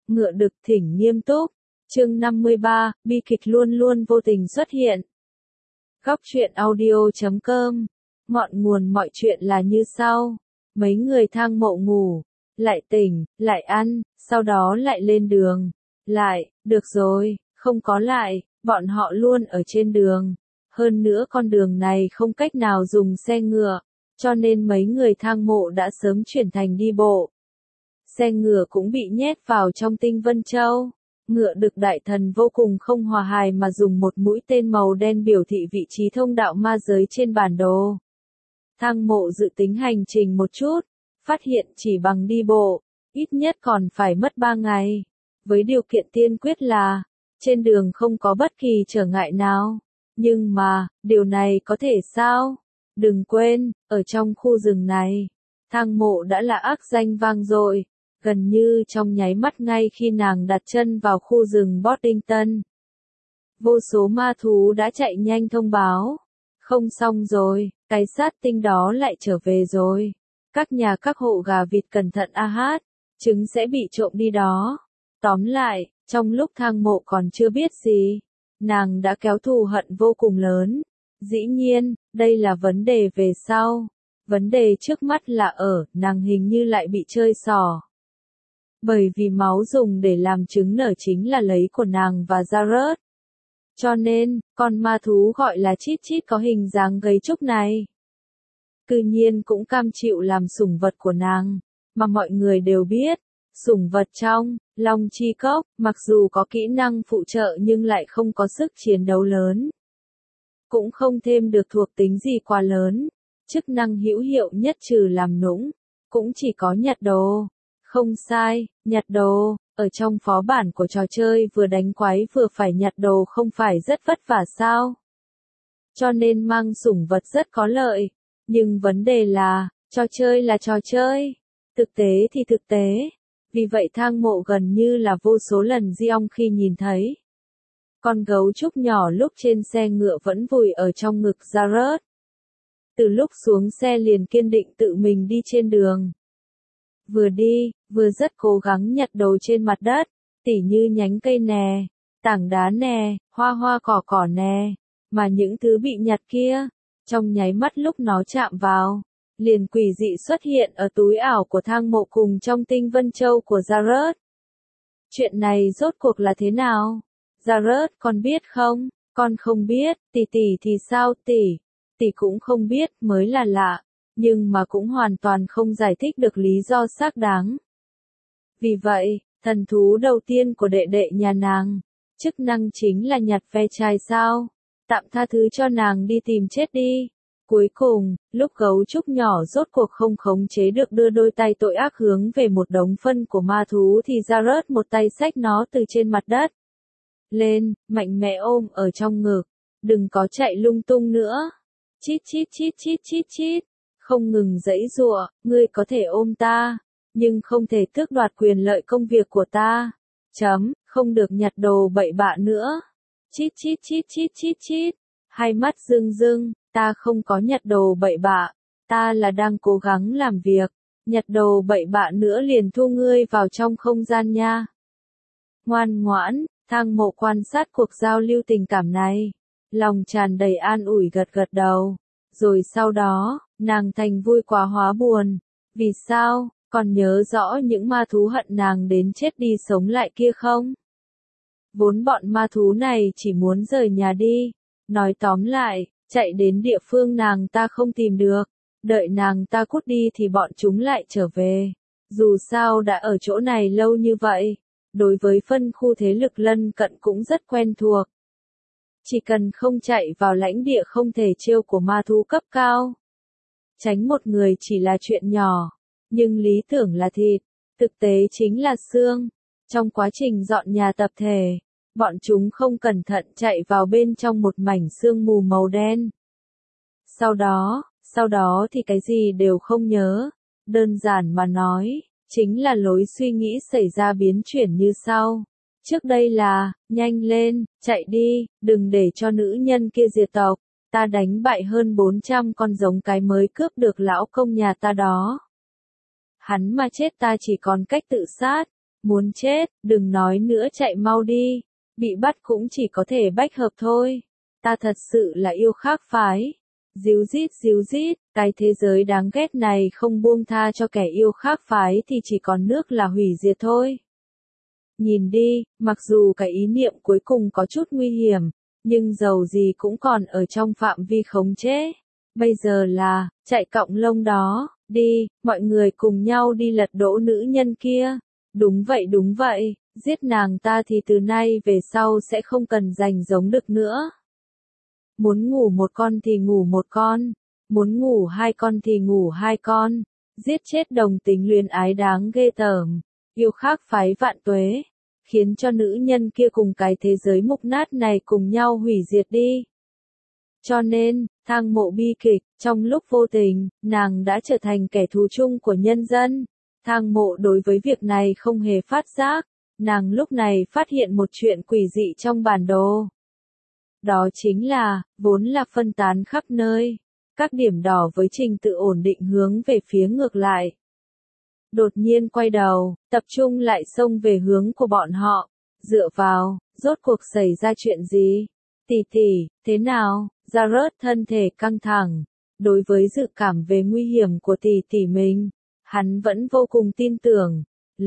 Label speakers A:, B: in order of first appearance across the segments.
A: Ngựa đực thỉnh nghiêm túc. Chương 53, bi kịch luôn luôn vô tình xuất hiện. Góc truyện audio.com. Ngọn nguồn mọi chuyện là như sau. Mấy người thang mộ ngủ, lại tỉnh, lại ăn, sau đó lại lên đường. Được rồi, không có lại, bọn họ luôn ở trên đường. Hơn nữa con đường này không cách nào dùng xe ngựa, cho nên mấy người thang mộ đã sớm chuyển thành đi bộ. Xe ngựa cũng bị nhét vào trong Tinh Vân Châu. Ngựa đực đại thần vô cùng không hòa hài mà dùng một mũi tên màu đen biểu thị vị trí thông đạo ma giới trên bản đồ. Thang mộ dự tính hành trình một chút, phát hiện chỉ bằng đi bộ, ít nhất còn phải mất 3 ngày. Với điều kiện tiên quyết là, trên đường không có bất kỳ trở ngại nào. Nhưng mà, điều này có thể sao? Đừng quên, ở trong khu rừng này, thang mộ đã là ác danh vang dội. Gần như trong nháy mắt ngay khi nàng đặt chân vào khu rừng Boddington. Vô số ma thú đã chạy nhanh thông báo. Không xong rồi, cái sát tinh đó lại trở về rồi. Các hộ gà vịt cẩn thận a hát, trứng sẽ bị trộm đi đó. Tóm lại, trong lúc thang mộ còn chưa biết gì, nàng đã kéo thù hận vô cùng lớn. Dĩ nhiên, đây là vấn đề về sau. Vấn đề trước mắt là nàng hình như lại bị chơi xỏ. Bởi vì máu dùng để làm trứng nở chính là lấy của nàng và Jared. Cho nên, con ma thú gọi là Chít Chít có hình dáng gầy trúc này, cư nhiên cũng cam chịu làm sủng vật của nàng. Mà mọi người đều biết, sủng vật trong Long Chi Cốc, mặc dù có kỹ năng phụ trợ nhưng lại không có sức chiến đấu lớn. Cũng không thêm được thuộc tính gì quá lớn. Chức năng hữu hiệu nhất trừ làm nũng, cũng chỉ có nhặt đồ. Không sai, nhặt đồ, ở trong phó bản của trò chơi vừa đánh quái vừa phải nhặt đồ không phải rất vất vả sao? Cho nên mang sủng vật rất có lợi. Nhưng vấn đề là, trò chơi. Thực tế thì thực tế. Vì vậy thang mộ gần như là vô số lần giong khi nhìn thấy. Con gấu trúc nhỏ lúc trên xe ngựa vẫn vùi ở trong ngực Jared. Từ lúc xuống xe liền kiên định tự mình đi trên đường. Vừa đi, vừa rất cố gắng nhặt đồ trên mặt đất, tỉ như nhánh cây nè, tảng đá nè, hoa cỏ nè, mà những thứ bị nhặt kia, trong nháy mắt lúc nó chạm vào, liền quỷ dị xuất hiện ở túi ảo của thang mộ cùng trong Tinh Vân Châu của Jared. Chuyện này rốt cuộc là thế nào? Jared, con biết không? Con không biết, tỷ thì sao tỷ? Tỷ cũng không biết mới là lạ. Nhưng mà cũng hoàn toàn không giải thích được lý do xác đáng. Vì vậy, thần thú đầu tiên của đệ đệ nhà nàng, chức năng chính là nhặt ve chai sao? Tạm tha thứ cho nàng đi tìm chết đi. Cuối cùng, lúc gấu trúc nhỏ rốt cuộc không khống chế được đưa đôi tay tội ác hướng về một đống phân của ma thú thì Jared một tay xách nó từ trên mặt đất lên, mạnh mẽ ôm ở trong ngực. Đừng có chạy lung tung nữa. Chít chít. Không ngừng giãy giụa, ngươi có thể ôm ta, nhưng không thể tước đoạt quyền lợi công việc của ta. Không được nhặt đồ bậy bạ nữa. Chít. Hai mắt rưng, ta không có nhặt đồ bậy bạ, ta là đang cố gắng làm việc, nhặt đồ bậy bạ nữa liền thu ngươi vào trong không gian nha. Ngoan ngoãn, thang mộ quan sát cuộc giao lưu tình cảm này, lòng tràn đầy an ủi gật đầu. Rồi sau đó, nàng thành vui quá hóa buồn. Vì sao, còn nhớ rõ những ma thú hận nàng đến chết đi sống lại kia không? Vốn bọn ma thú này chỉ muốn rời nhà đi. Nói tóm lại, chạy đến địa phương nàng ta không tìm được. Đợi nàng ta cút đi thì bọn chúng lại trở về. Dù sao đã ở chỗ này lâu như vậy, đối với phân khu thế lực lân cận cũng rất quen thuộc. Chỉ cần không chạy vào lãnh địa không thể trêu của ma thú cấp cao. Tránh một người chỉ là chuyện nhỏ, nhưng lý tưởng là thịt, thực tế chính là xương. Trong quá trình dọn nhà tập thể, bọn chúng không cẩn thận chạy vào bên trong một mảnh sương mù màu đen. Sau đó thì cái gì đều không nhớ. Đơn giản mà nói, chính là lối suy nghĩ xảy ra biến chuyển như sau. Trước đây là, nhanh lên, chạy đi, đừng để cho nữ nhân kia diệt tộc. Ta đánh bại hơn 400 con giống cái mới cướp được lão công nhà ta đó. Hắn mà chết ta chỉ còn cách tự sát. Muốn chết, đừng nói nữa, chạy mau đi. Bị bắt cũng chỉ có thể bách hợp thôi. Ta thật sự là yêu khác phái. Díu dít, cái thế giới đáng ghét này không buông tha cho kẻ yêu khác phái thì chỉ còn nước là hủy diệt thôi. Nhìn đi, mặc dù cái ý niệm cuối cùng có chút nguy hiểm, nhưng dầu gì cũng còn ở trong phạm vi khống chế. Bây giờ là, chạy cọng lông đó, đi, mọi người cùng nhau đi lật đổ nữ nhân kia. Đúng vậy, giết nàng ta thì từ nay về sau sẽ không cần giành giống được nữa. Muốn ngủ một con thì ngủ một con, muốn ngủ hai con thì ngủ hai con, giết chết đồng tính luyến ái đáng ghê tởm, yêu khác phái vạn tuế, khiến cho nữ nhân kia cùng cái thế giới mục nát này cùng nhau hủy diệt đi. Cho nên, Thang Mộ bi kịch, trong lúc vô tình, nàng đã trở thành kẻ thù chung của nhân dân. Thang Mộ đối với việc này không hề phát giác, nàng lúc này phát hiện một chuyện quỷ dị trong bản đồ. Đó chính là, vốn là phân tán khắp nơi, các điểm đỏ với trình tự ổn định hướng về phía ngược lại. Đột nhiên quay đầu, tập trung lại xông về hướng của bọn họ, dựa vào, rốt cuộc xảy ra chuyện gì? Tỷ, thế nào? Jared thân thể căng thẳng, đối với dự cảm về nguy hiểm của tỷ mình, hắn vẫn vô cùng tin tưởng.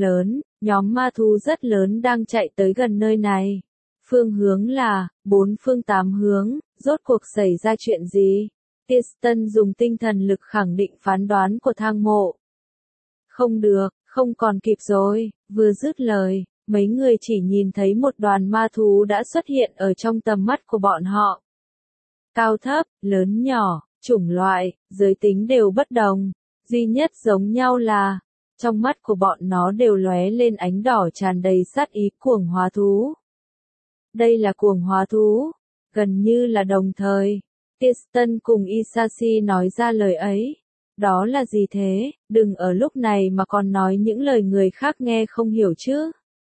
A: Nhóm ma thú rất lớn đang chạy tới gần nơi này. Phương hướng là, 4 phương 8 hướng, rốt cuộc xảy ra chuyện gì? Kirsten dùng tinh thần lực khẳng định phán đoán của Thang Mộ. Không được, không còn kịp rồi, vừa dứt lời, mấy người chỉ nhìn thấy một đoàn ma thú đã xuất hiện ở trong tầm mắt của bọn họ. Cao thấp, lớn nhỏ, chủng loại, giới tính đều bất đồng, duy nhất giống nhau là, trong mắt của bọn nó đều lóe lên ánh đỏ tràn đầy sát ý cuồng hóa thú. Đây là cuồng hóa thú, gần như là đồng thời. Kirsten cùng Isashi nói ra lời ấy. Đó là gì thế, đừng ở lúc này mà còn nói những lời người khác nghe không hiểu chứ.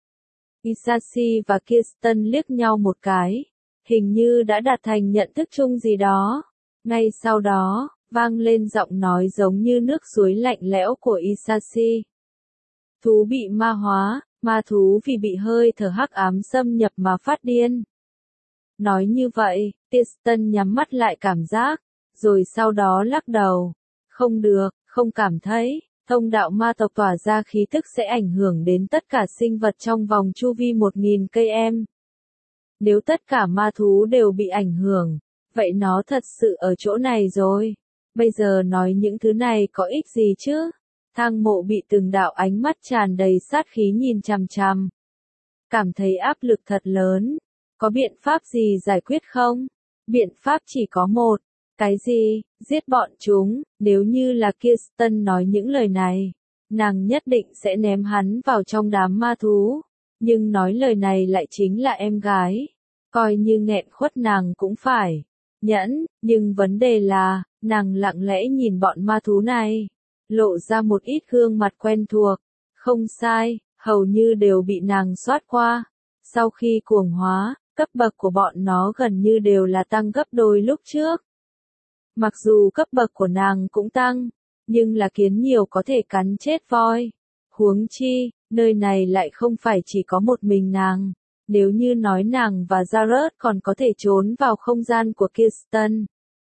A: Isashi và Kirsten liếc nhau một cái, hình như đã đạt thành nhận thức chung gì đó. Ngay sau đó, vang lên giọng nói giống như nước suối lạnh lẽo của Isashi. Thú bị ma hóa, ma thú vì bị hơi thở hắc ám xâm nhập mà phát điên. Nói như vậy, Kirsten nhắm mắt lại cảm giác, rồi sau đó lắc đầu. Không được, không cảm thấy, thông đạo ma tộc tỏa ra khí tức sẽ ảnh hưởng đến tất cả sinh vật trong vòng chu vi 1000 cây em. Nếu tất cả ma thú đều bị ảnh hưởng, vậy nó thật sự ở chỗ này rồi. Bây giờ nói những thứ này có ích gì chứ? Thang Mộ bị từng đạo ánh mắt tràn đầy sát khí nhìn chằm chằm. Cảm thấy áp lực thật lớn. Có biện pháp gì giải quyết không? Biện pháp chỉ có một. Cái gì? Giết bọn chúng. Nếu như là Kirsten nói những lời này, nàng nhất định sẽ ném hắn vào trong đám ma thú. Nhưng nói lời này lại chính là em gái. Coi như nghẹn khuất nàng cũng phải nhẫn, nhưng vấn đề là, nàng lặng lẽ nhìn bọn ma thú này, lộ ra một ít gương mặt quen thuộc. Không sai, hầu như đều bị nàng soát qua. Sau khi cuồng hóa, cấp bậc của bọn nó gần như đều là tăng gấp đôi lúc trước. Mặc dù cấp bậc của nàng cũng tăng, nhưng là kiến nhiều có thể cắn chết voi. Huống chi, nơi này lại không phải chỉ có một mình nàng. Nếu như nói nàng và Jared còn có thể trốn vào không gian của Kirsten.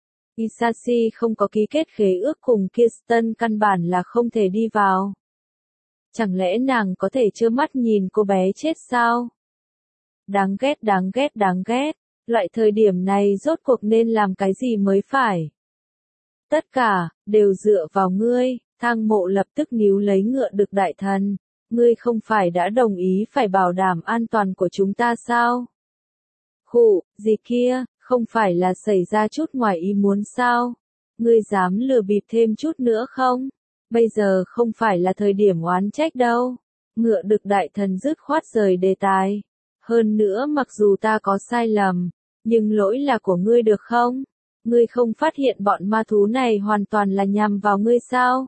A: Isashi không có ký kết khế ước cùng Kirsten căn bản là không thể đi vào. Chẳng lẽ nàng có thể trơ mắt nhìn cô bé chết sao? Đáng ghét. Loại thời điểm này rốt cuộc nên làm cái gì mới phải? Tất cả, đều dựa vào ngươi. Thang Mộ lập tức níu lấy ngựa đực đại thần. Ngươi không phải đã đồng ý phải bảo đảm an toàn của chúng ta sao? Khụ, gì kia, không phải là xảy ra chút ngoài ý muốn sao? Ngươi dám lừa bịp thêm chút nữa không? Bây giờ không phải là thời điểm oán trách đâu. Ngựa đực đại thần dứt khoát rời đề tài. Hơn nữa mặc dù ta có sai lầm, nhưng lỗi là của ngươi được không? Ngươi không phát hiện bọn ma thú này hoàn toàn là nhằm vào ngươi sao?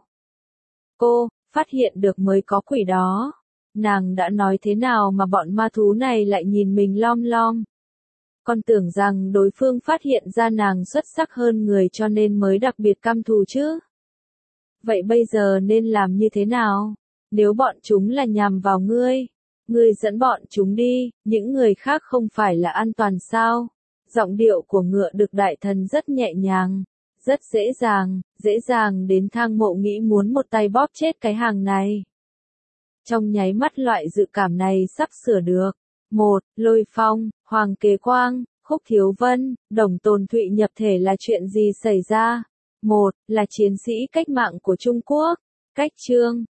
A: Cô, phát hiện được mới có quỷ đó. Nàng đã nói thế nào mà bọn ma thú này lại nhìn mình lom lom? Con tưởng rằng đối phương phát hiện ra nàng xuất sắc hơn người cho nên mới đặc biệt căm thù chứ? Vậy bây giờ nên làm như thế nào? Nếu bọn chúng là nhằm vào ngươi, Ngươi dẫn bọn chúng đi, những người khác không phải là an toàn sao? Giọng điệu của ngựa được đại thần rất nhẹ nhàng, rất dễ dàng đến Thang Mộ nghĩ muốn một tay bóp chết cái hàng này. Trong nháy mắt loại dự cảm này sắp sửa được. Một, Lôi Phong, Hoàng Kế Quang, Khúc Thiếu Vân, Đồng Tồn Thụy nhập thể là chuyện gì xảy ra? Một, là chiến sĩ cách mạng của Trung Quốc. Cách chương